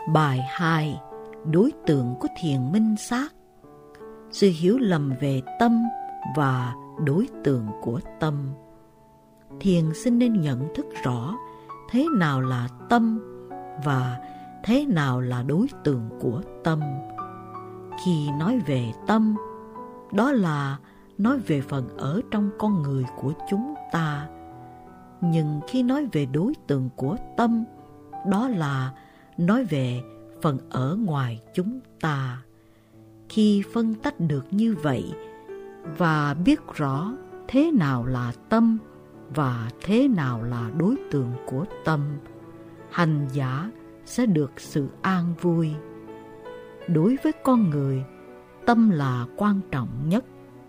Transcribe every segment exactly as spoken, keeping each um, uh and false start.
Bài hai. Đối tượng của thiền minh sát. Sự hiểu lầm về tâm và đối tượng của tâm. Thiền sinh nên nhận thức rõ thế nào là tâm và thế nào là đối tượng của tâm. Khi nói về tâm, đó là nói về phần ở trong con người của chúng ta. Nhưng khi nói về đối tượng của tâm, đó là nói về phần ở ngoài chúng ta. Khi phân tách được như vậy và biết rõ thế nào là tâm và thế nào là đối tượng của tâm, hành giả sẽ được sự an vui. Đối với con người, tâm là quan trọng nhất.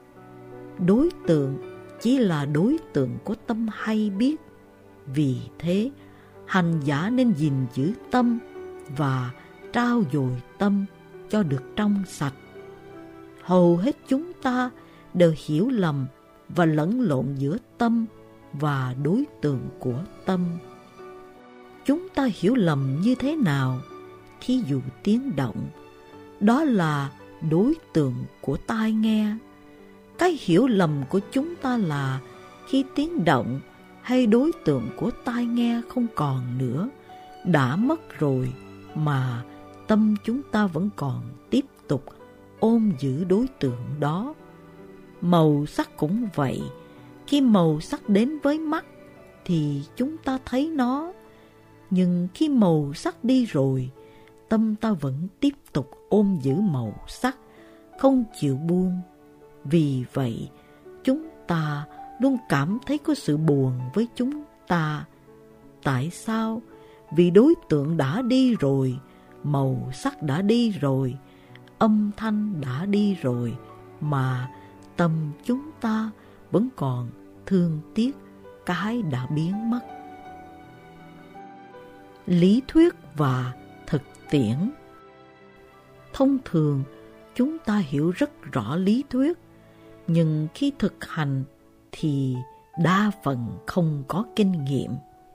Đối tượng chỉ là đối tượng của tâm hay biết. Vì thế, hành giả nên gìn giữ tâm và trau dồi tâm cho được trong sạch. Hầu hết chúng ta đều hiểu lầm và lẫn lộn giữa tâm và đối tượng của tâm. Chúng ta hiểu lầm như thế nào? Thí dụ tiếng động, đó là đối tượng của tai nghe. Cái hiểu lầm của chúng ta là khi tiếng động hay đối tượng của tai nghe không còn nữa, đã mất rồi, mà tâm chúng ta vẫn còn tiếp tục ôm giữ đối tượng đó. Màu sắc cũng vậy. Khi màu sắc đến với mắt thì chúng ta thấy nó, nhưng khi màu sắc đi rồi, tâm ta vẫn tiếp tục ôm giữ màu sắc, không chịu buông. Vì vậy, chúng ta luôn cảm thấy có sự buồn với chúng ta. Tại sao? Vì đối tượng đã đi rồi, màu sắc đã đi rồi, âm thanh đã đi rồi, mà tâm chúng ta vẫn còn thương tiếc cái đã biến mất. Lý thuyết và thực tiễn. Thông thường, chúng ta hiểu rất rõ lý thuyết, nhưng khi thực hành thì đa phần không có kinh nghiệm.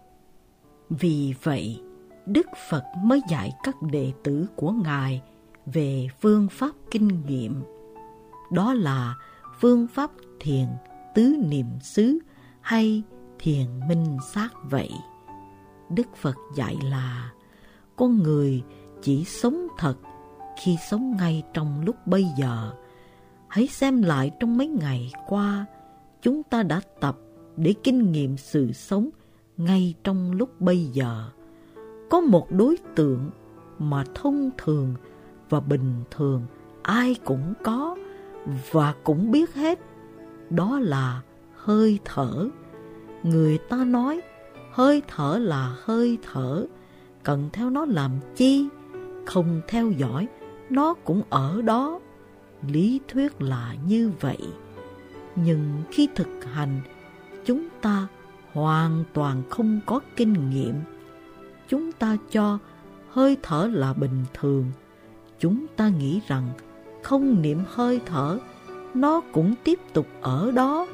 Vì vậy, Đức Phật mới dạy các đệ tử của Ngài về phương pháp kinh nghiệm. Đó là phương pháp thiền tứ niệm xứ hay thiền minh sát vậy. Đức Phật dạy là con người chỉ sống thật khi sống ngay trong lúc bây giờ. Hãy xem lại trong mấy ngày qua, chúng ta đã tập để kinh nghiệm sự sống ngay trong lúc bây giờ. Có một đối tượng mà thông thường và bình thường ai cũng có và cũng biết hết, đó là hơi thở. Người ta nói hơi thở là hơi thở, cần theo nó làm chi? Không theo dõi, nó cũng ở đó. Lý thuyết là như vậy. Nhưng khi thực hành, chúng ta hoàn toàn không có kinh nghiệm. Chúng ta cho hơi thở là bình thường. Chúng ta nghĩ rằng không niệm hơi thở, nó cũng tiếp tục ở đó.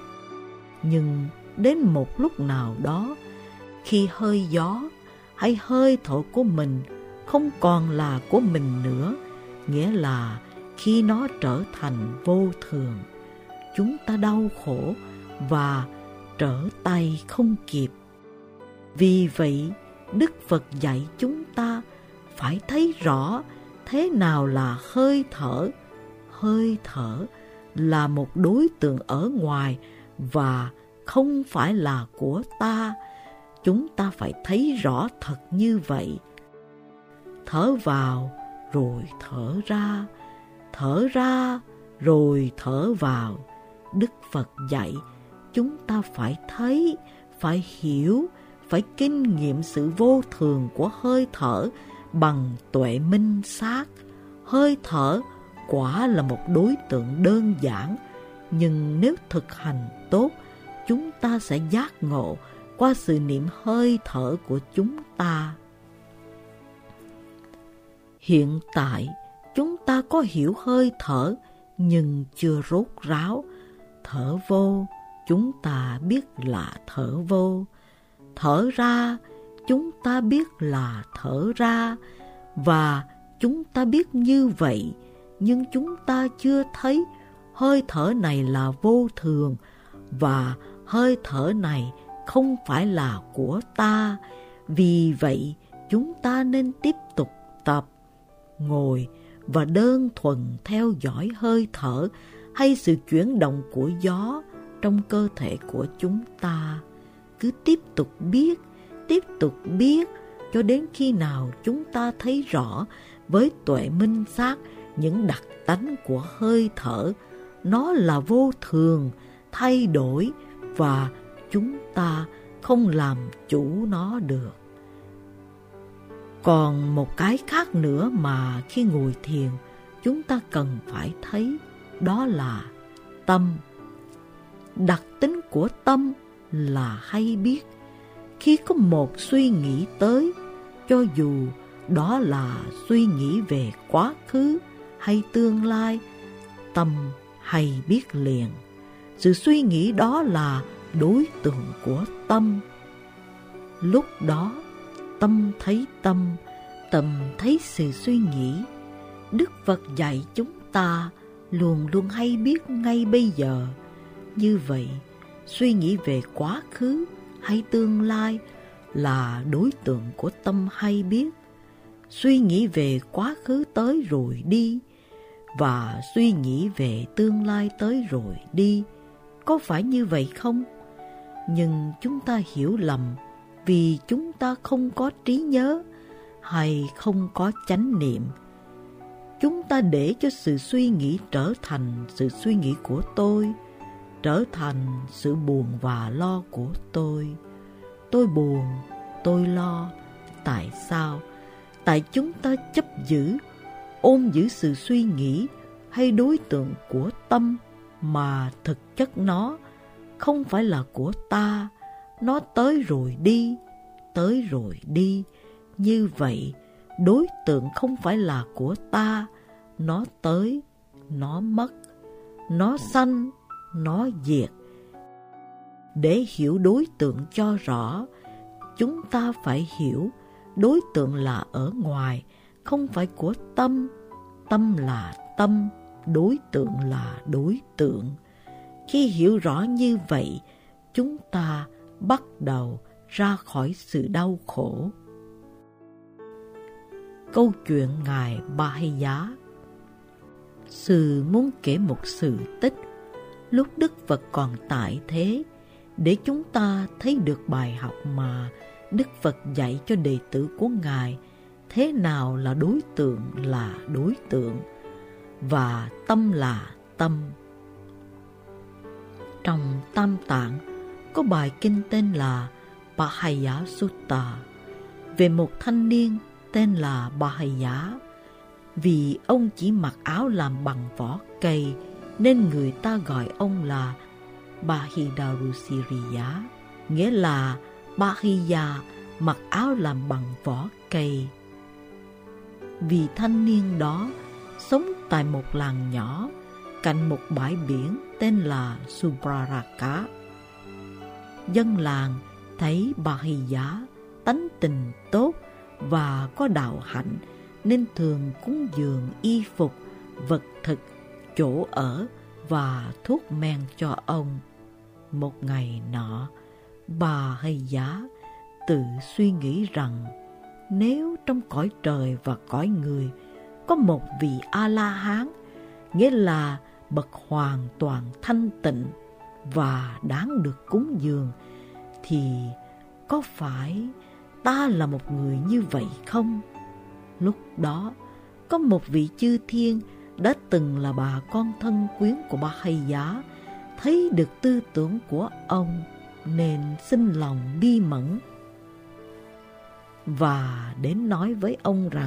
Nhưng đến một lúc nào đó, khi hơi gió hay hơi thở của mình không còn là của mình nữa, nghĩa là khi nó trở thành vô thường, chúng ta đau khổ và trở tay không kịp. Vì vậy, Đức Phật dạy chúng ta phải thấy rõ thế nào là hơi thở. Hơi thở là một đối tượng ở ngoài và không phải là của ta. Chúng ta phải thấy rõ thật như vậy. Thở vào rồi thở ra, thở ra rồi thở vào. Đức Phật dạy chúng ta phải thấy, phải hiểu, phải kinh nghiệm sự vô thường của hơi thở bằng tuệ minh sát. Hơi thở quả là một đối tượng đơn giản, nhưng nếu thực hành tốt, chúng ta sẽ giác ngộ qua sự niệm hơi thở của chúng ta. Hiện tại, chúng ta có hiểu hơi thở, nhưng chưa rốt ráo. Thở vô, chúng ta biết là thở vô. Thở ra, chúng ta biết là thở ra. Và chúng ta biết như vậy, nhưng chúng ta chưa thấy hơi thở này là vô thường, và hơi thở này không phải là của ta. Vì vậy, chúng ta nên tiếp tục tập, ngồi và đơn thuần theo dõi hơi thở hay sự chuyển động của gió trong cơ thể của chúng ta. Cứ tiếp tục biết, tiếp tục biết cho đến khi nào chúng ta thấy rõ với tuệ minh sát những đặc tánh của hơi thở. Nó là vô thường, thay đổi và chúng ta không làm chủ nó được. Còn một cái khác nữa mà khi ngồi thiền chúng ta cần phải thấy, đó là tâm. Đặc tính của tâm là hay biết. Khi có một suy nghĩ tới, cho dù đó là suy nghĩ về quá khứ hay tương lai, tâm hay biết liền. Sự suy nghĩ đó là đối tượng của tâm. Lúc đó, tâm thấy tâm, tâm thấy sự suy nghĩ. Đức Phật dạy chúng ta luôn luôn hay biết ngay bây giờ. Như vậy, suy nghĩ về quá khứ hay tương lai là đối tượng của tâm hay biết. Suy nghĩ về quá khứ tới rồi đi, và suy nghĩ về tương lai tới rồi đi. Có phải như vậy không? Nhưng chúng ta hiểu lầm vì chúng ta không có trí nhớ hay không có chánh niệm. Chúng ta để cho sự suy nghĩ trở thành sự suy nghĩ của tôi, trở thành sự buồn và lo của tôi. Tôi buồn, tôi lo. Tại sao? Tại chúng ta chấp giữ, ôm giữ sự suy nghĩ hay đối tượng của tâm mà thực chất nó không phải là của ta. Nó tới rồi đi, tới rồi đi. Như vậy, đối tượng không phải là của ta. Nó tới, nó mất, nó sanh, nó diệt. Để hiểu đối tượng cho rõ, chúng ta phải hiểu đối tượng là ở ngoài, không phải của tâm. Tâm là tâm, đối tượng là đối tượng. Khi hiểu rõ như vậy, chúng ta bắt đầu ra khỏi sự đau khổ. Câu chuyện Ngài Ba Hay Giá. Sư muốn kể một sự tích lúc Đức Phật còn tại thế, để chúng ta thấy được bài học mà Đức Phật dạy cho đệ tử của Ngài, thế nào là đối tượng là đối tượng và tâm là tâm. Trong Tam Tạng có bài kinh tên là Bahaya Sutta về một thanh niên tên là Bahaya. Vì ông chỉ mặc áo làm bằng vỏ cây nên người ta gọi ông là Bahidharusiriya, nghĩa là Bahiya mặc áo làm bằng vỏ cây. Vì thanh niên đó sống tại một làng nhỏ cạnh một bãi biển tên là Subraraka. Dân làng thấy Bahiya tánh tình tốt và có đạo hạnh nên thường cúng dường y phục, vật thực, chỗ ở và thuốc men cho ông. Một ngày nọ, Bahiya tự suy nghĩ rằng nếu trong cõi trời và cõi người có một vị A-la-hán, nghĩa là bậc hoàn toàn thanh tịnh và đáng được cúng dường, thì có phải ta là một người như vậy không? Lúc đó, có một vị chư thiên đã từng là bà con thân quyến của Bahiya, thấy được tư tưởng của ông nên sinh lòng bi mẫn và đến nói với ông rằng: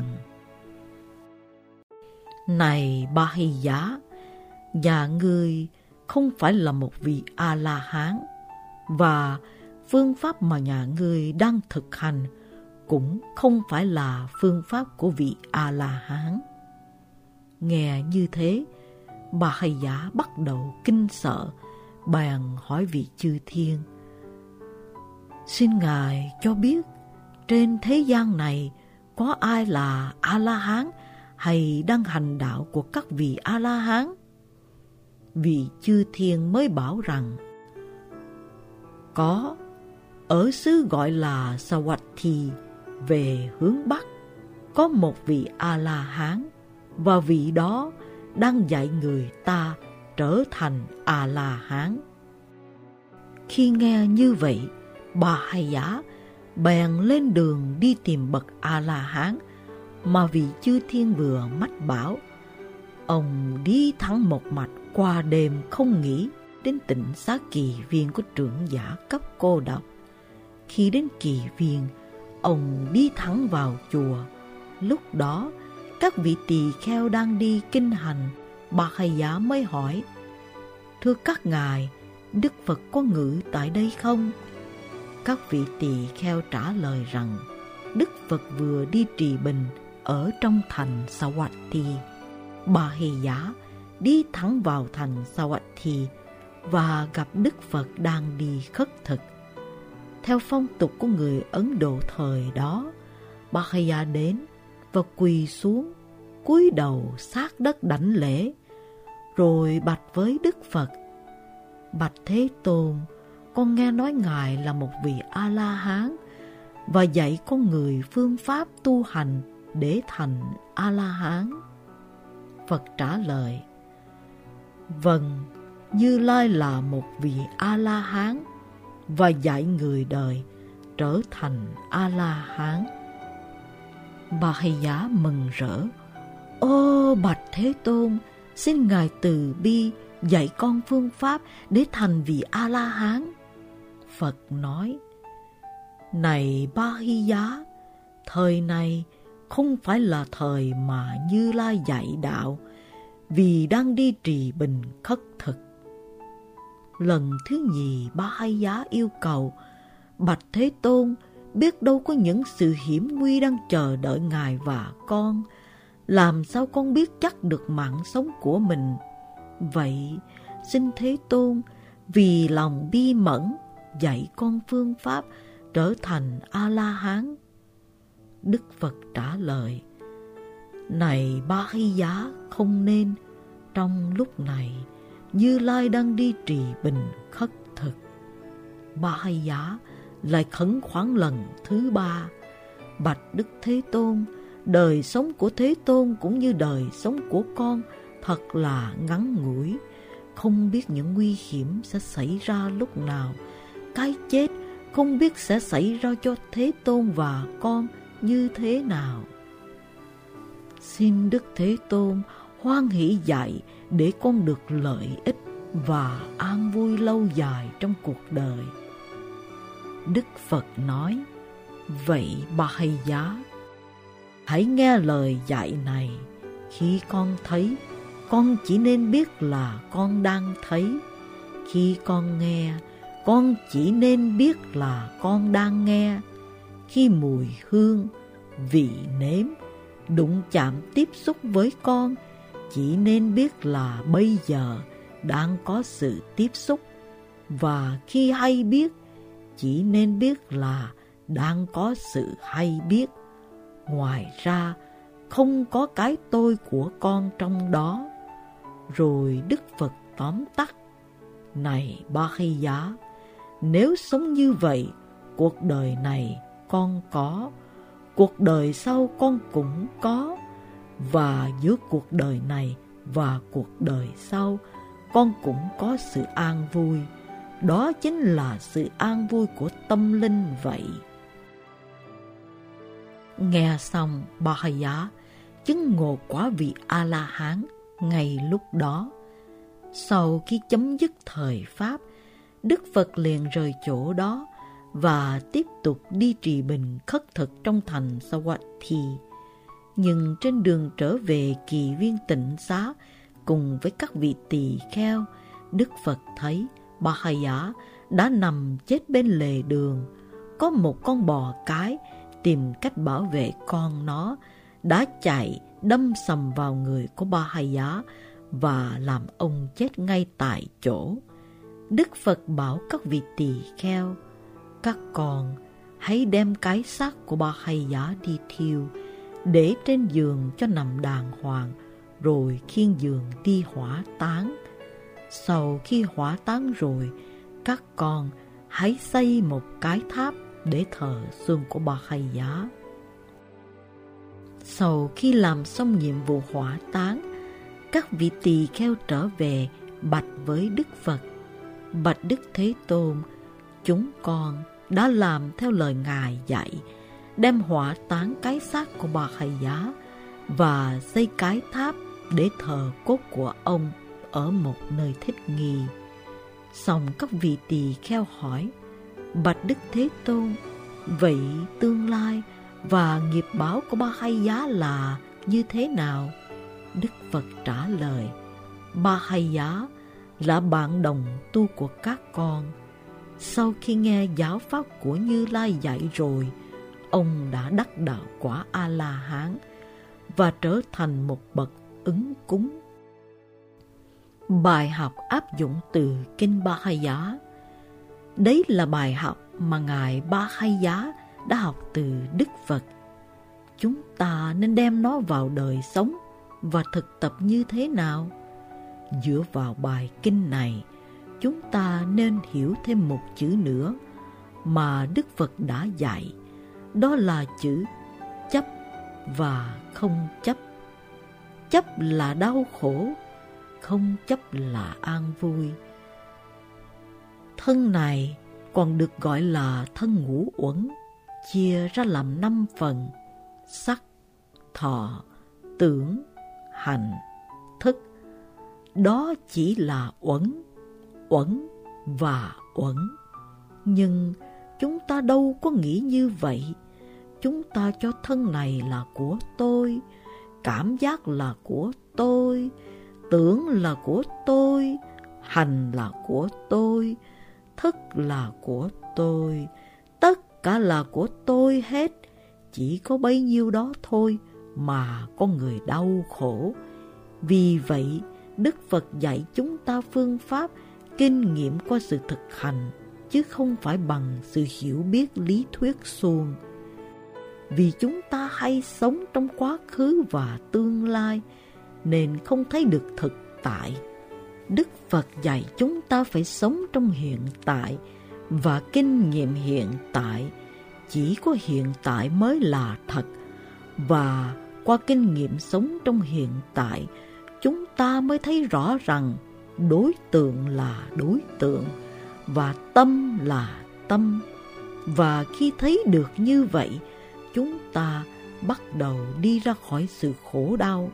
Này Bahiya, nhà ngươi không phải là một vị A-la-hán, và phương pháp mà nhà ngươi đang thực hành cũng không phải là phương pháp của vị A-la-hán. Nghe như thế, Bahiya bắt đầu kinh sợ, bèn hỏi vị chư thiên: Xin Ngài cho biết, trên thế gian này có ai là A-la-hán hay đang hành đạo của các vị A-la-hán? Vị chư thiên mới bảo rằng, có, ở xứ gọi là Savatthi về hướng Bắc, có một vị A-la-hán, và vị đó đang dạy người ta trở thành A-la-hán. Khi nghe như vậy, Bà Hay Giả bèn lên đường đi tìm bậc A-la-hán mà vị chư thiên vừa mách bảo. Ông đi thẳng một mạch qua đêm không nghỉ đến tỉnh Xá Kỳ Viên của trưởng giả cấp cô độc. Khi đến Kỳ Viên, ông đi thẳng vào chùa. Lúc đó, các vị tỳ kheo đang đi kinh hành. Bà Hay Giả mới hỏi, thưa các ngài, Đức Phật có ngự tại đây không? Các vị tỳ kheo trả lời rằng, Đức Phật vừa đi trì bình ở trong thành Savatthi. Bà Hay Giả đi thẳng vào thành Savatthi và gặp Đức Phật đang đi khất thực. Theo phong tục của người Ấn Độ thời đó, Bà Hay Giả đến và quỳ xuống, cúi đầu sát đất đảnh lễ, rồi bạch với Đức Phật, bạch Thế Tôn, con nghe nói Ngài là một vị A-la-hán và dạy con người phương pháp tu hành để thành A-la-hán. Phật trả lời, vâng, Như Lai là một vị A-la-hán và dạy người đời trở thành A-la-hán. Bà Hay Giả mừng rỡ, ô bạch Thế Tôn, xin Ngài từ bi dạy con phương pháp để thành vị A-la-hán. Phật nói, này Ba Hy Giá, thời này không phải là thời mà Như Lai dạy đạo, vì đang đi trì bình khất thực. Lần thứ nhì, Ba Hay Giá yêu cầu, bạch Thế Tôn, biết đâu có những sự hiểm nguy đang chờ đợi Ngài và con, làm sao con biết chắc được mạng sống của mình? Vậy, xin Thế Tôn, vì lòng bi mẫn, dạy con phương pháp trở thành A-la-hán. Đức Phật trả lời, này Ba Hy Giá, không nên, trong lúc này, Như Lai đang đi trì bình khất thực. Ba Hay Giá lại khẩn khoản lần thứ ba, bạch Đức Thế Tôn, đời sống của Thế Tôn cũng như đời sống của con thật là ngắn ngủi, không biết những nguy hiểm sẽ xảy ra lúc nào, cái chết không biết sẽ xảy ra cho Thế Tôn và con như thế nào. Xin Đức Thế Tôn hoan hỷ dạy để con được lợi ích và an vui lâu dài trong cuộc đời. Đức Phật nói, vậy Ba Hay Giá, hãy nghe lời dạy này. Khi con thấy, con chỉ nên biết là con đang thấy. Khi con nghe, con chỉ nên biết là con đang nghe. Khi mùi hương, vị nếm, đụng chạm tiếp xúc với con, chỉ nên biết là bây giờ đang có sự tiếp xúc. Và khi hay biết, chỉ nên biết là đang có sự hay biết. Ngoài ra, không có cái tôi của con trong đó. Rồi Đức Phật tóm tắt, này Ba Hay Giá, nếu sống như vậy, cuộc đời này con có, cuộc đời sau con cũng có, và giữa cuộc đời này và cuộc đời sau, con cũng có sự an vui. Đó chính là sự an vui của tâm linh vậy. Nghe xong, Ba Hay Giá chứng ngộ quả vị A-la-hán ngay lúc đó. Sau khi chấm dứt thời Pháp, Đức Phật liền rời chỗ đó và tiếp tục đi trì bình khất thực trong thành Savatthi. Nhưng trên đường trở về Kỳ Viên Tịnh Xá cùng với các vị tỳ kheo, Đức Phật thấy Ba Hay Giả đã nằm chết bên lề đường. Có một con bò cái tìm cách bảo vệ con nó, đã chạy đâm sầm vào người của Ba Hay Giả và làm ông chết ngay tại chỗ. Đức Phật bảo các vị tỳ kheo, các con hãy đem cái xác của Ba Hay Giả đi thiêu, để trên giường cho nằm đàng hoàng, rồi khiêng giường đi hỏa táng. Sau khi hỏa táng rồi, các con hãy xây một cái tháp để thờ xương của Ba Hay Giá. Sau khi làm xong nhiệm vụ hỏa táng, các vị tỳ kheo trở về bạch với Đức Phật: Bạch Đức Thế Tôn, chúng con đã làm theo lời Ngài dạy, đem hỏa táng cái xác của Ba Hay Giá và xây cái tháp để thờ cốt của ông ở một nơi thích nghi. Xong các vị tỳ kheo hỏi: Bạch Đức Thế Tôn, vậy tương lai và nghiệp báo của Ba Hay Giá là như thế nào? Đức Phật trả lời: Ba Hay Giá là bạn đồng tu của các con. Sau khi nghe giáo pháp của Như Lai dạy rồi, ông đã đắc đạo quả A-la-hán và trở thành một bậc ứng cúng. Bài học áp dụng từ Kinh Ba Hay Giá. Đấy là bài học mà Ngài Ba Hay Giá đã học từ Đức Phật. Chúng ta nên đem nó vào đời sống và thực tập như thế nào? Dựa vào bài kinh này, chúng ta nên hiểu thêm một chữ nữa mà Đức Phật đã dạy, đó là chữ chấp và không chấp. Chấp là đau khổ, không chấp là an vui. Thân này còn được gọi là thân ngũ uẩn, chia ra làm năm phần: sắc, thọ, tưởng, hành, thức. Đó chỉ là uẩn, uẩn và uẩn. Nhưng chúng ta đâu có nghĩ như vậy. Chúng ta cho thân này là của tôi, cảm giác là của tôi, tưởng là của tôi, hành là của tôi, thức là của tôi. Tất cả là của tôi hết. Chỉ có bấy nhiêu đó thôi mà con người đau khổ. Vì vậy, Đức Phật dạy chúng ta phương pháp, kinh nghiệm qua sự thực hành, chứ không phải bằng sự hiểu biết lý thuyết suông. Vì chúng ta hay sống trong quá khứ và tương lai, nên không thấy được thực tại. Đức Phật dạy chúng ta phải sống trong hiện tại và kinh nghiệm hiện tại. Chỉ có hiện tại mới là thật, và qua kinh nghiệm sống trong hiện tại, chúng ta mới thấy rõ rằng đối tượng là đối tượng và tâm là tâm. Và khi thấy được như vậy, chúng ta bắt đầu đi ra khỏi sự khổ đau.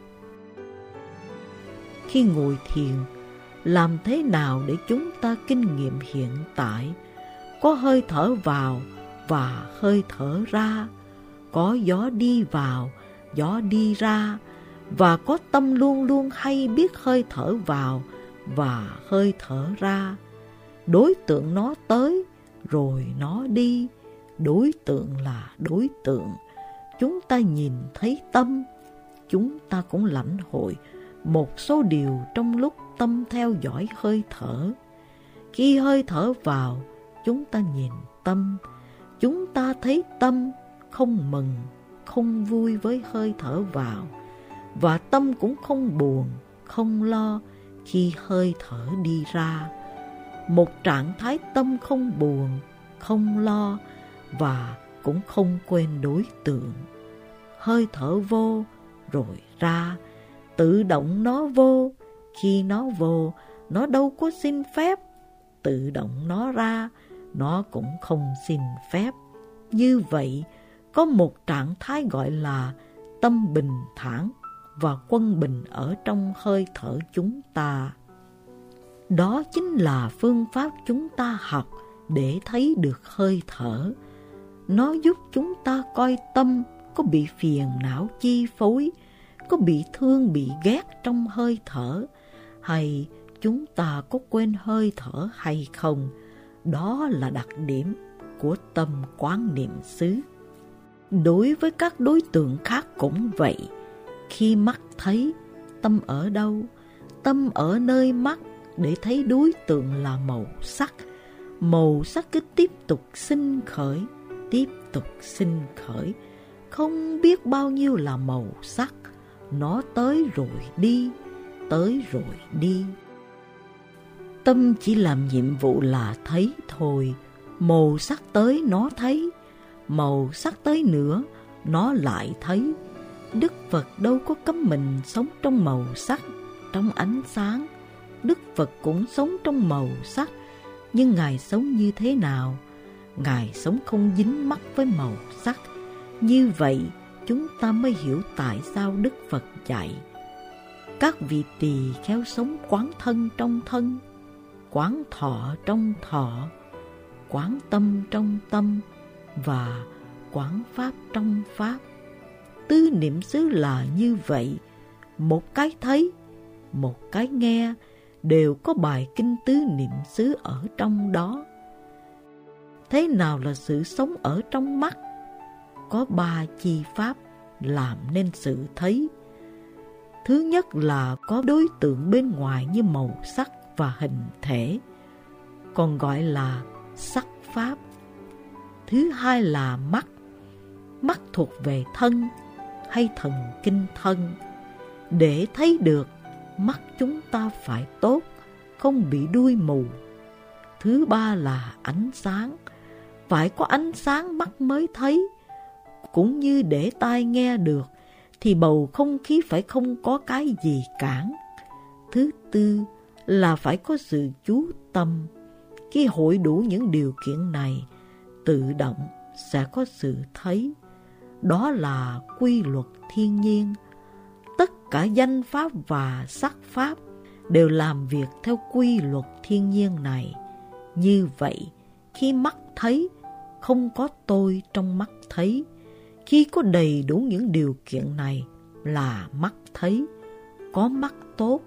Khi ngồi thiền, làm thế nào để chúng ta kinh nghiệm hiện tại? Có hơi thở vào và hơi thở ra, có gió đi vào, gió đi ra, và có tâm luôn luôn hay biết hơi thở vào và hơi thở ra. Đối tượng nó tới, rồi nó đi. Đối tượng là đối tượng. Chúng ta nhìn thấy tâm, chúng ta cũng lãnh hội một số điều trong lúc tâm theo dõi hơi thở. Khi hơi thở vào, chúng ta nhìn tâm. Chúng ta thấy tâm không mừng, không vui với hơi thở vào, và tâm cũng không buồn, không lo khi hơi thở đi ra. Một trạng thái tâm không buồn, không lo và cũng không quên đối tượng. Hơi thở vô rồi ra, tự động nó vô. Khi nó vô, nó đâu có xin phép. Tự động nó ra, nó cũng không xin phép. Như vậy, có một trạng thái gọi là tâm bình thản và quân bình ở trong hơi thở chúng ta. Đó chính là phương pháp chúng ta học để thấy được hơi thở. Nó giúp chúng ta coi tâm có bị phiền não chi phối, có bị thương bị ghét trong hơi thở, hay chúng ta có quên hơi thở hay không. Đó là đặc điểm của tâm quán niệm xứ. Đối với các đối tượng khác cũng vậy. Khi mắt thấy, tâm ở đâu? Tâm ở nơi mắt để thấy đối tượng là màu sắc. Màu sắc cứ tiếp tục sinh khởi, tiếp tục sinh khởi, Không biết bao nhiêu là màu sắc, nó tới rồi đi, tới rồi đi. Tâm chỉ làm nhiệm vụ là thấy thôi, màu sắc tới nó thấy, màu sắc tới nữa nó lại thấy. Đức Phật đâu có cấm mình sống trong màu sắc, trong ánh sáng. Đức Phật cũng sống trong màu sắc, nhưng Ngài sống như thế nào? Ngài sống không dính mắc với màu sắc. Như vậy chúng ta mới hiểu tại sao Đức Phật dạy các vị tỳ kheo sống quán thân trong thân, quán thọ trong thọ, quán tâm trong tâm và quán pháp trong pháp. Tứ niệm xứ là như vậy, một cái thấy, một cái nghe, đều có bài kinh tứ niệm xứ ở trong đó. Thế nào là sự sống ở trong mắt? Có ba chi pháp làm nên sự thấy. Thứ nhất là có đối tượng bên ngoài như màu sắc và hình thể, còn gọi là sắc pháp. Thứ hai là mắt. Mắt thuộc về thân hay thần kinh thân. Để thấy được, mắt chúng ta phải tốt, không bị đuôi mù. Thứ ba là ánh sáng. Phải có ánh sáng mắt mới thấy. Cũng như để tai nghe được, thì bầu không khí phải không có cái gì cản. Thứ tư là phải có sự chú tâm. Khi hội đủ những điều kiện này, tự động sẽ có sự thấy. Đó là quy luật thiên nhiên. Tất cả danh pháp và sắc pháp đều làm việc theo quy luật thiên nhiên này. Như vậy, khi mắt thấy, không có tôi trong mắt thấy. Khi có đầy đủ những điều kiện này là mắt thấy, có mắt tốt.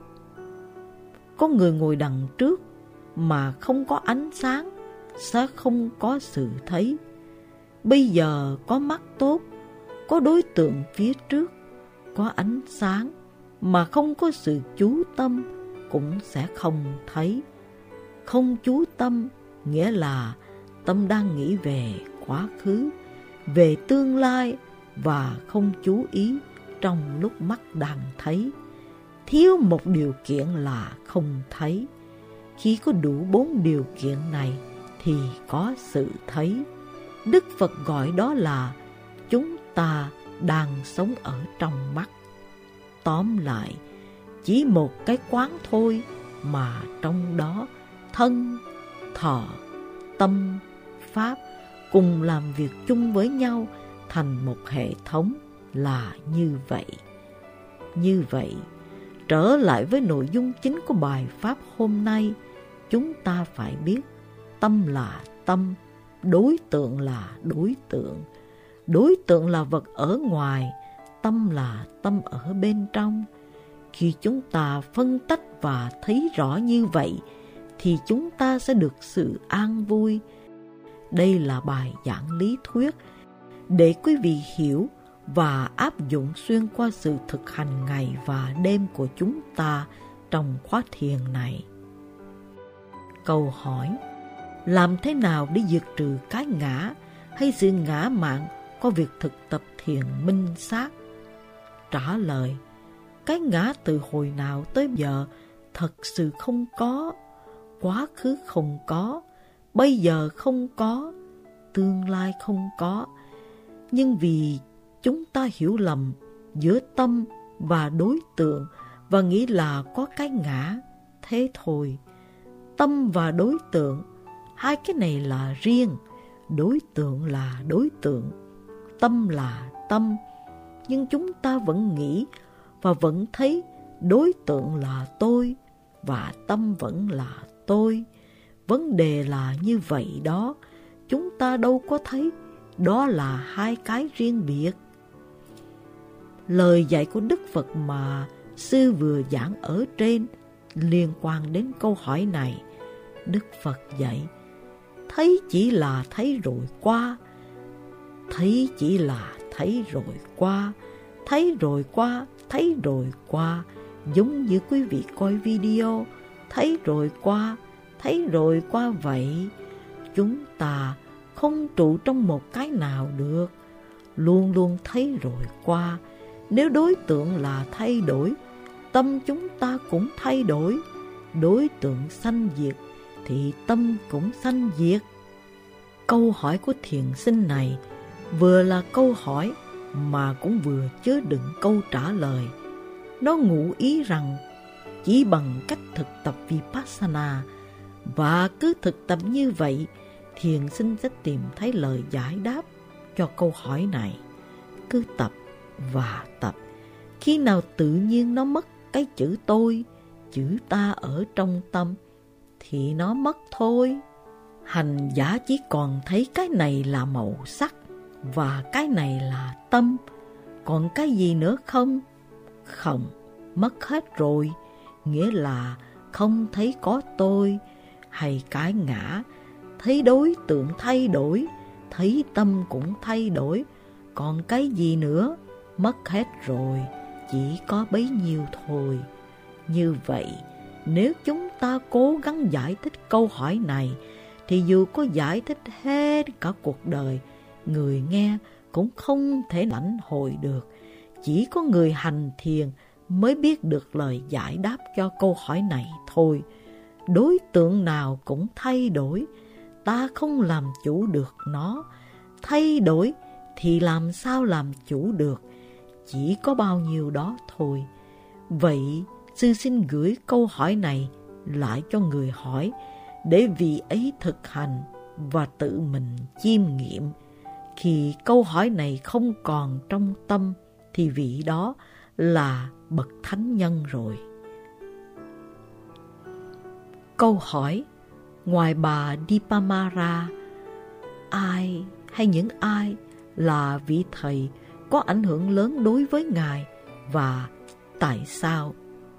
Có người ngồi đằng trước mà không có ánh sáng, sẽ không có sự thấy. Bây giờ có mắt tốt, có đối tượng phía trước, có ánh sáng, mà không có sự chú tâm, cũng sẽ không thấy. Không chú tâm nghĩa là tâm đang nghĩ về quá khứ, về tương lai và không chú ý trong lúc mắt đang thấy. Thiếu một điều kiện là không thấy. Khi có đủ bốn điều kiện này thì có sự thấy. Đức Phật gọi đó là chúng ta đang sống ở trong mắt. Tóm lại, chỉ một cái quán thôi mà trong đó thân, thọ, tâm, pháp cùng làm việc chung với nhau thành một hệ thống là như vậy. Như vậy, trở lại với nội dung chính của bài pháp hôm nay, chúng ta phải biết tâm là tâm, đối tượng là đối tượng. Đối tượng là vật ở ngoài, tâm là tâm ở bên trong. Khi chúng ta phân tách và thấy rõ như vậy, thì chúng ta sẽ được sự an vui. Đây là bài giảng lý thuyết để quý vị hiểu và áp dụng xuyên qua sự thực hành ngày và đêm của chúng ta trong khóa thiền này. Câu hỏi: làm thế nào để diệt trừ cái ngã hay sự ngã mạn có việc thực tập thiền minh sát? Trả lời: cái ngã từ hồi nào tới giờ thật sự không có, quá khứ không có, bây giờ không có, tương lai không có. Nhưng vì chúng ta hiểu lầm giữa tâm và đối tượng và nghĩ là có cái ngã, thế thôi. Tâm và đối tượng, hai cái này là riêng. Đối tượng là đối tượng, tâm là tâm. Nhưng chúng ta vẫn nghĩ và vẫn thấy đối tượng là tôi và tâm vẫn là tôi. Vấn đề là như vậy đó. Chúng ta đâu có thấy đó là hai cái riêng biệt. Lời dạy của Đức Phật mà sư vừa giảng ở trên liên quan đến câu hỏi này. Đức Phật dạy: thấy chỉ là thấy rồi qua, thấy chỉ là thấy rồi qua, thấy rồi qua, thấy rồi qua. Giống như quý vị coi video, thấy rồi qua, thấy rồi qua vậy. Chúng ta không trụ trong một cái nào được. luôn luôn thấy rồi qua. Nếu đối tượng là thay đổi, tâm chúng ta cũng thay đổi. Đối tượng sanh diệt thì tâm cũng sanh diệt. Câu hỏi của thiền sinh này vừa là câu hỏi mà cũng vừa chứa đựng câu trả lời. Nó ngụ ý rằng chỉ bằng cách thực tập Vipassana và cứ thực tập như vậy, thiền sinh sẽ tìm thấy lời giải đáp cho câu hỏi này. Cứ tập và tập, khi nào tự nhiên nó mất cái chữ tôi, chữ ta ở trong tâm thì nó mất thôi. Hành giả chỉ còn thấy cái này là màu sắc và cái này là tâm, còn cái gì nữa không? Không, mất hết rồi. Nghĩa là không thấy có tôi hay cái ngã, thấy đối tượng thay đổi, thấy tâm cũng thay đổi, còn cái gì nữa? Mất hết rồi, chỉ có bấy nhiêu thôi. Như vậy, nếu chúng ta cố gắng giải thích câu hỏi này, thì dù có giải thích hết cả cuộc đời, người nghe cũng không thể lãnh hội được. Chỉ có người hành thiền mới biết được lời giải đáp cho câu hỏi này thôi. Đối tượng nào cũng thay đổi, ta không làm chủ được nó. Thay đổi thì làm sao làm chủ được? Chỉ có bao nhiêu đó thôi. Vậy, sư xin gửi câu hỏi này lại cho người hỏi, để vị ấy thực hành và tự mình chiêm nghiệm. Khi câu hỏi này không còn trong tâm, thì vị đó là bậc thánh nhân rồi. Câu hỏi: ngoài bà Dipamara, ai hay những ai là vị thầy có ảnh hưởng lớn đối với Ngài và tại sao?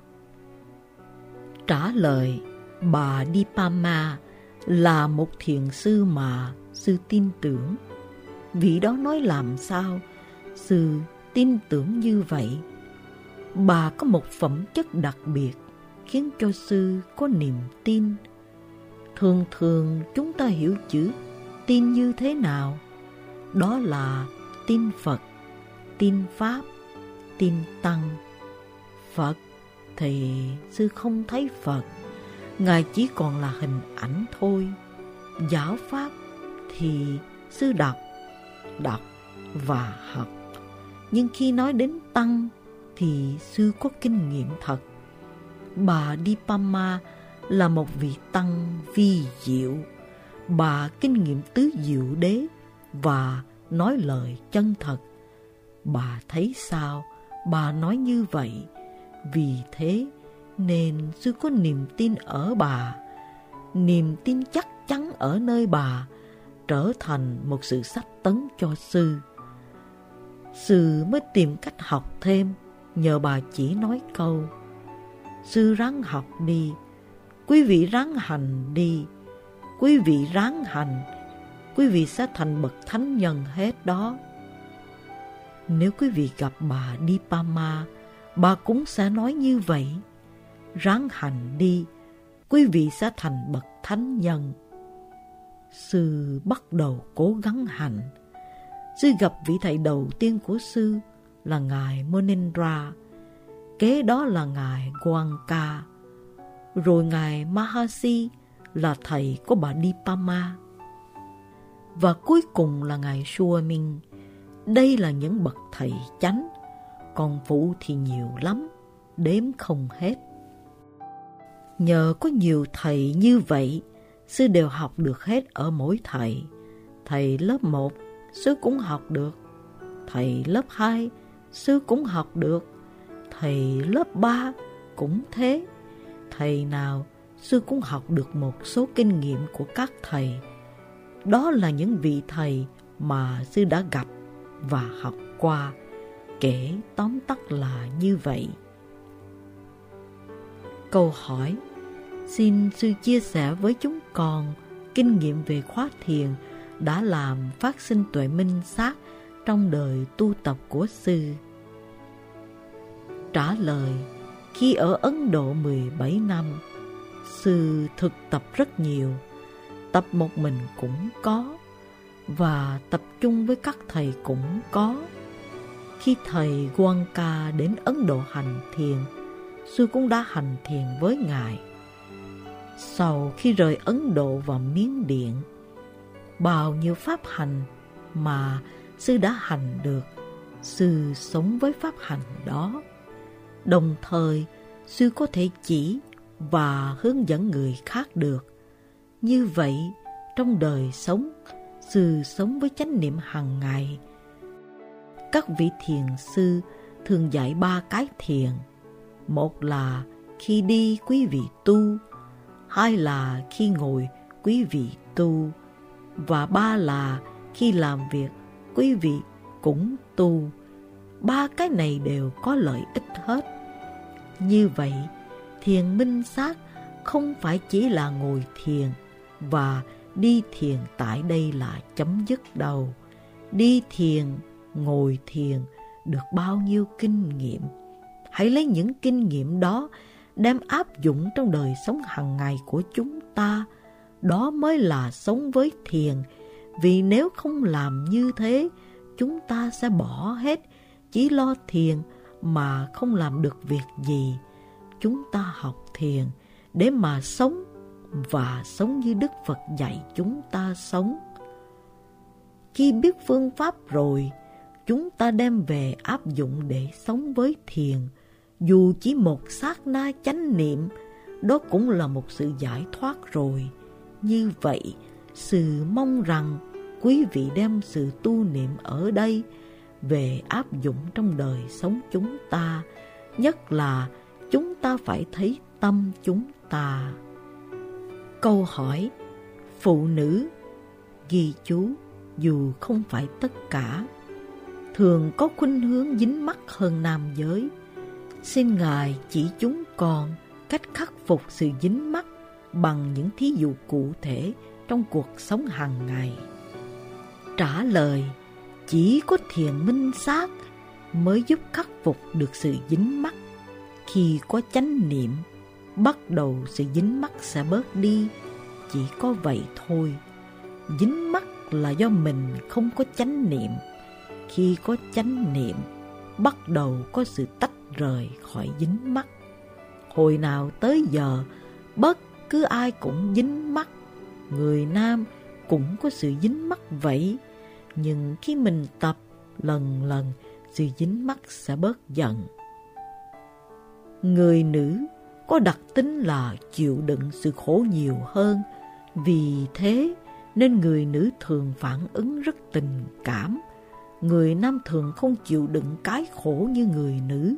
Trả lời: bà Dipama là một thiền sư mà sư tin tưởng. Vị đó nói làm sao? Sư tin tưởng như vậy. Bà có một phẩm chất đặc biệt khiến cho sư có niềm tin. Thường thường chúng ta hiểu chữ tin như thế nào? Đó là tin Phật, tin Pháp, tin Tăng. Phật thì sư không thấy Phật, Ngài chỉ còn là hình ảnh thôi. Giáo Pháp thì sư đọc, đọc và học. Nhưng khi nói đến Tăng thì sư có kinh nghiệm thật. Bà Dipama là một vị Tăng vi diệu. Bà kinh nghiệm tứ diệu đế và nói lời chân thật. Bà thấy sao, bà nói như vậy. Vì thế nên sư có niềm tin ở bà. Niềm tin chắc chắn ở nơi bà trở thành một sự sách tấn cho sư. Sư mới tìm cách học thêm, nhờ bà chỉ nói câu: sư ráng học đi, quý vị ráng hành đi. Quý vị ráng hành, quý vị sẽ thành bậc thánh nhân hết đó. Nếu quý vị gặp bà Dipama, bà cũng sẽ nói như vậy: ráng hành đi, quý vị sẽ thành bậc thánh nhân. Sư bắt đầu cố gắng hành. Sư gặp vị thầy đầu tiên của sư là Ngài Monendra, kế đó là Ngài Goenka, rồi Ngài Mahasi là thầy của bà Dipama, và cuối cùng là Ngài Suamin. Đây là những bậc thầy chánh, còn phụ thì nhiều lắm, đếm không hết. Nhờ có nhiều thầy như vậy, sư đều học được hết ở mỗi thầy. Thầy lớp một, sư cũng học được. Thầy lớp hai, sư cũng học được. Thầy lớp ba cũng thế. Thầy nào, sư cũng học được một số kinh nghiệm của các thầy. Đó là những vị thầy mà sư đã gặp và học qua. Kể tóm tắt là như vậy. Câu hỏi: xin sư chia sẻ với chúng con kinh nghiệm về khóa thiền đã làm phát sinh tuệ minh sát trong đời tu tập của sư. Trả lời: khi ở Ấn Độ mười bảy năm, sư thực tập rất nhiều. Tập một mình cũng có, và tập trung với các thầy cũng có. Khi thầy Goenka đến Ấn Độ hành thiền, sư cũng đã hành thiền với ngài. Sau khi rời Ấn Độ và Miến Điện, bao nhiêu pháp hành mà sư đã hành được, sư sống với pháp hành đó. Đồng thời, sư có thể chỉ và hướng dẫn người khác được. Như vậy, trong đời sống, sư sống với chánh niệm hàng ngày. Các vị thiền sư thường dạy ba cái thiền. Một là khi đi quý vị tu, hai là khi ngồi quý vị tu, và ba là khi làm việc quý vị cũng tu. Ba cái này đều có lợi ích hết. Như vậy, thiền minh sát không phải chỉ là ngồi thiền và đi thiền tại đây là chấm dứt đâu. Đi thiền, ngồi thiền được bao nhiêu kinh nghiệm. Hãy lấy những kinh nghiệm đó đem áp dụng trong đời sống hàng ngày của chúng ta. Đó mới là sống với thiền. Vì nếu không làm như thế, chúng ta sẽ bỏ hết, chỉ lo thiền mà không làm được việc gì. Chúng ta học thiền để mà sống, và sống như Đức Phật dạy chúng ta sống. Khi biết phương pháp rồi, chúng ta đem về áp dụng để sống với thiền. Dù chỉ một sát na chánh niệm, đó cũng là một sự giải thoát rồi. Như vậy, sư mong rằng quý vị đem sự tu niệm ở đây về áp dụng trong đời sống chúng ta. Nhất là chúng ta phải thấy tâm chúng ta. Câu hỏi: phụ nữ, ghi chú, dù không phải tất cả, thường có khuynh hướng dính mắc hơn nam giới. Xin Ngài chỉ chúng con cách khắc phục sự dính mắc bằng những thí dụ cụ thể trong cuộc sống hàng ngày. Trả lời: chỉ có thiền minh sát mới giúp khắc phục được sự dính mắc. Khi có chánh niệm, bắt đầu sự dính mắc sẽ bớt đi. Chỉ có vậy thôi. Dính mắc là do mình không có chánh niệm. Khi có chánh niệm, bắt đầu có sự tách rời khỏi dính mắc. Hồi nào tới giờ, bất cứ ai cũng dính mắc. Người nam cũng có sự dính mắc vậy. Nhưng khi mình tập lần lần, sự dính mắc sẽ bớt dần. Người nữ có đặc tính là chịu đựng sự khổ nhiều hơn. Vì thế nên người nữ thường phản ứng rất tình cảm. Người nam thường không chịu đựng cái khổ như người nữ.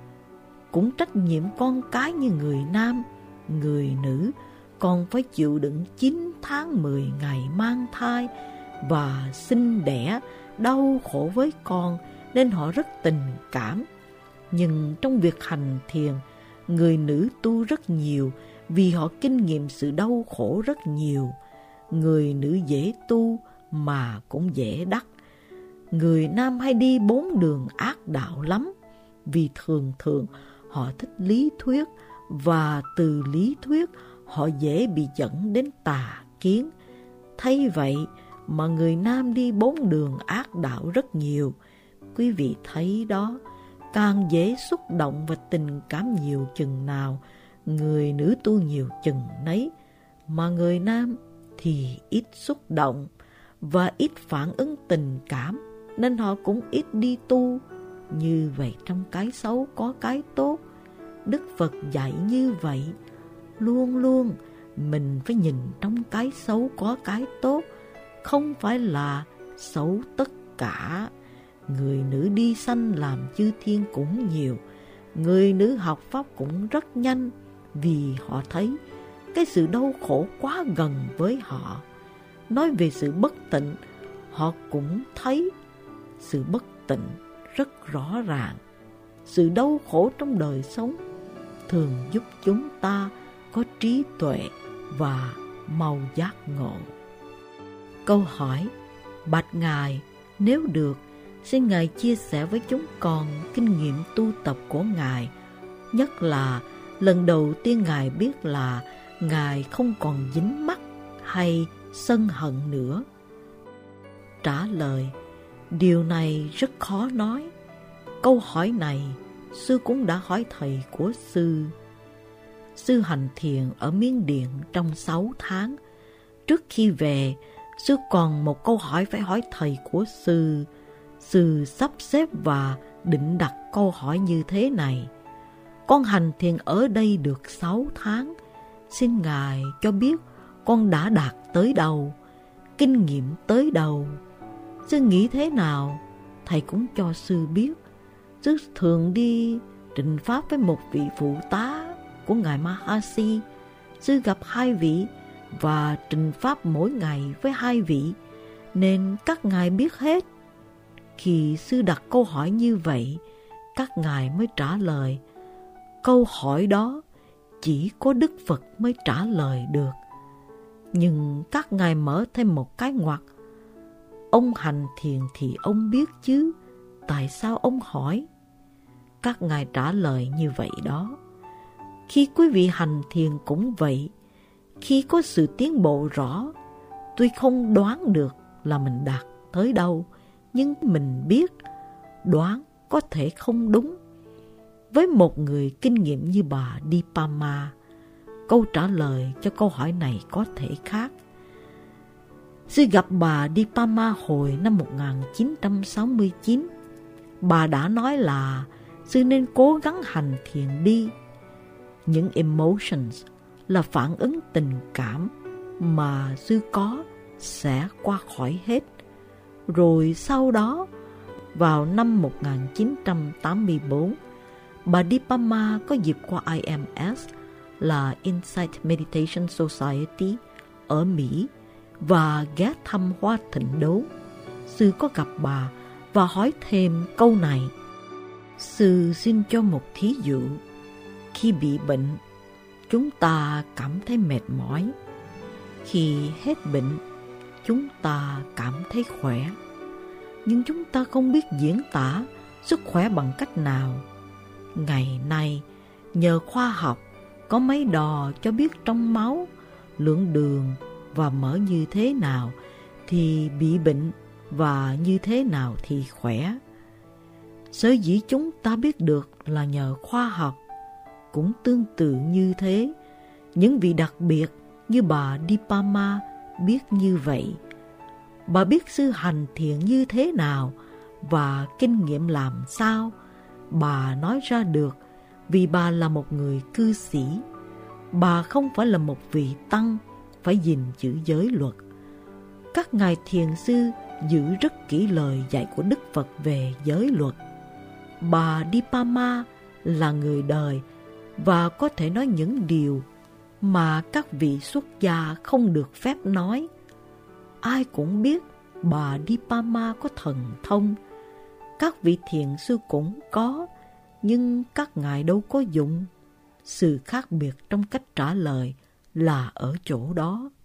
Cũng trách nhiệm con cái như người nam, người nữ còn phải chịu đựng chín tháng mười ngày mang thai và sinh đẻ, đau khổ với con, nên họ rất tình cảm. Nhưng trong việc hành thiền, người nữ tu rất nhiều vì họ kinh nghiệm sự đau khổ rất nhiều. Người nữ dễ tu mà cũng dễ đắc. Người nam hay đi bốn đường ác đạo lắm, vì thường thường họ thích lý thuyết, và từ lý thuyết họ dễ bị dẫn đến tà kiến. Thay vậy mà người nam đi bốn đường ác đạo rất nhiều. Quý vị thấy đó, càng dễ xúc động và tình cảm nhiều chừng nào, người nữ tu nhiều chừng nấy. Mà người nam thì ít xúc động và ít phản ứng tình cảm, nên họ cũng ít đi tu. Như vậy trong cái xấu có cái tốt. Đức Phật dạy như vậy. Luôn luôn mình phải nhìn trong cái xấu có cái tốt, không phải là xấu tất cả. Người nữ đi sanh làm chư thiên cũng nhiều. Người nữ học pháp cũng rất nhanh, vì họ thấy cái sự đau khổ quá gần với họ. Nói về sự bất tịnh, họ cũng thấy sự bất tịnh rất rõ ràng. Sự đau khổ trong đời sống thường giúp chúng ta có trí tuệ và mau giác ngộ. Câu hỏi: bạch Ngài, nếu được, xin Ngài chia sẻ với chúng con kinh nghiệm tu tập của Ngài. Nhất là lần đầu tiên Ngài biết là Ngài không còn dính mắc hay sân hận nữa. trả lời, điều này rất khó nói. Câu hỏi này sư cũng đã hỏi thầy của sư. Sư hành thiền ở Miến Điện trong sáu tháng. Trước khi về, sư còn một câu hỏi phải hỏi thầy của sư. Sư sắp xếp và định đặt câu hỏi như thế này: con hành thiền ở đây được sáu tháng. Xin Ngài cho biết con đã đạt tới đâu, kinh nghiệm tới đâu. Sư nghĩ thế nào, thầy cũng cho sư biết. Sư thường đi trình pháp với một vị phụ tá của Ngài Mahasi. Sư gặp hai vị và trình pháp mỗi ngày với hai vị, nên các ngài biết hết. Khi sư đặt câu hỏi như vậy, các ngài mới trả lời. Câu hỏi đó chỉ có Đức Phật mới trả lời được. Nhưng các ngài mở thêm một cái ngoặc: ông hành thiền thì ông biết chứ, tại sao ông hỏi? Các ngài trả lời như vậy đó. Khi quý vị hành thiền cũng vậy. Khi có sự tiến bộ rõ, tuy không đoán được là mình đạt tới đâu, nhưng mình biết đoán có thể không đúng. Với một người kinh nghiệm như bà Dipama, câu trả lời cho câu hỏi này có thể khác. Sư gặp bà Dipama hồi năm một nghìn chín trăm sáu mươi chín. Bà đã nói là sư nên cố gắng hành thiền đi. Những emotions là phản ứng tình cảm mà sư có sẽ qua khỏi hết. Rồi sau đó, vào năm một nghìn chín trăm tám mươi tư, bà Dipama có dịp qua I M S là Insight Meditation Society ở Mỹ và ghé thăm Hoa Thịnh Đốn. Sư có gặp bà và hỏi thêm câu này. Sư xin cho một thí dụ. Khi bị bệnh, chúng ta cảm thấy mệt mỏi. Khi hết bệnh, chúng ta cảm thấy khỏe. Nhưng chúng ta không biết diễn tả sức khỏe bằng cách nào. Ngày nay, nhờ khoa học, có máy đo cho biết trong máu lượng đường và mỡ như thế nào thì bị bệnh và như thế nào thì khỏe. Sở dĩ chúng ta biết được là nhờ khoa học. Cũng tương tự như thế, những vị đặc biệt như bà Dipama biết như vậy. Bà biết sư hành thiện như thế nào và kinh nghiệm làm sao. Bà nói ra được vì bà là một người cư sĩ. Bà không phải là một vị tăng phải gìn giữ giới luật. Các ngài thiền sư giữ rất kỹ lời dạy của Đức Phật về giới luật. Bà Dipama là người đời và có thể nói những điều mà các vị xuất gia không được phép nói. Ai cũng biết bà Dipama có thần thông. Các vị thiền sư cũng có, nhưng các ngài đâu có dụng. Sự khác biệt trong cách trả lời là ở chỗ đó.